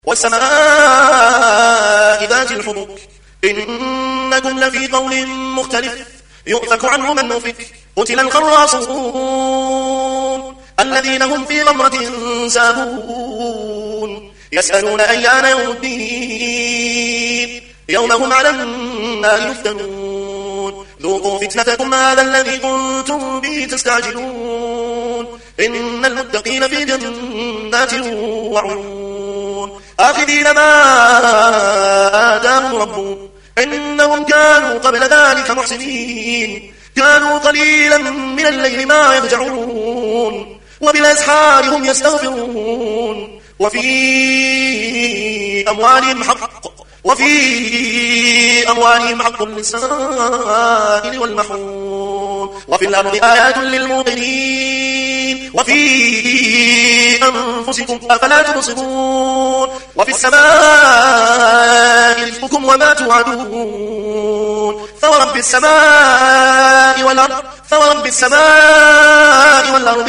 والسماء ذات الحبك إنكم لفي قول مختلف يؤفك عنه من أفك قتل الخراصون الذين هم في غمرة ساهون يسألون أيان يوم الدين يوم هم على النار يفتنون ذوقوا فتنتكم هذا الذي كنتم به تستعجلون إن المتقين في جنات وعيون آخذين ما آتاهم ربهم إنهم كانوا قبل ذلك محسنين كانوا قليلا من الليل ما يهجعون وبالأسحار هم يستغفرون وفي أموالهم حق للسائل والمحروم وفي الأرض آيات للموقنين وفي أنفسكم أفلا تبصرون وفي السماء رزقكم وما توعدون فورب السماء والأرض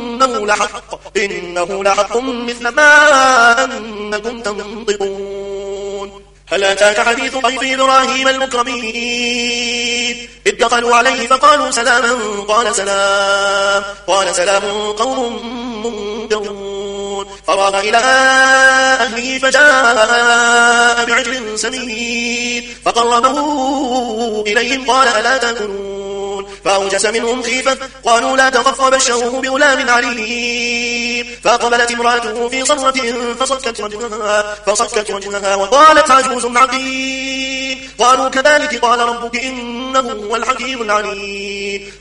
إنه لحق مثل ما أنكم تنطقون هل أتاك حديث ضيف إبراهيم المكرمين إذ دخلوا عليه فقالوا سلاما قال سلام قوم منكرون فراغ إلى أهله فجاء بعجل سمين فقربه إليهم قال ألا تأكلون فأوجس منهم خيفة قالوا لا تخف وبشروه بغلام عليم فأقبلت امرأته في صرة فصكت وجهها وقالت عجوز عقيم قالوا كذلك قال ربك إنه هو الحكيم العليم